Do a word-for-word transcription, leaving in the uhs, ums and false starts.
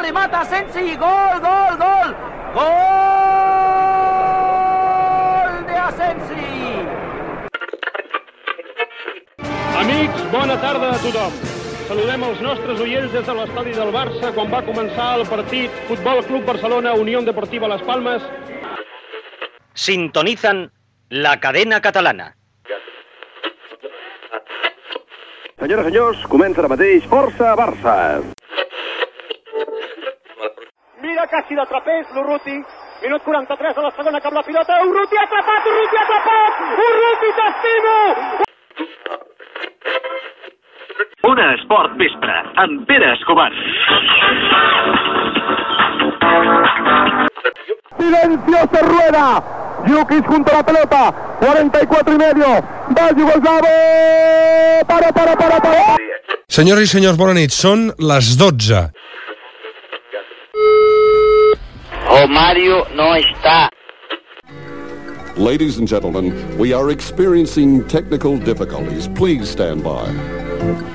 remata Asensi, gol, gol, gol, gol de Asensi. Amics, bona tarda a tothom. Saludem els nostres oients des de l'estadi del Barça quan va començar el partit Futbol Club Barcelona Unión Deportiva Las Palmas. Sintonizan la cadena catalana. Senyores i senyors, comença ara mateix Força Barça. Mira casi de trapez l'Urruti. Minut quaranta-tres de la segona cap la pilota. Urruti atrapat, Urruti atrapat! Urruti, t'estimo! Una Esport Vespre, amb Pere Escobar. Silencio, se rueda. Jukic junto a la pelota. cuarenta y cuatro y medio. Va Yugoslavo. Para, para, para, para. Senyors i senyors, bona nit. Són les dotze. Oh, Mario no está. Ladies and gentlemen, we are experiencing technical difficulties. Please stand by.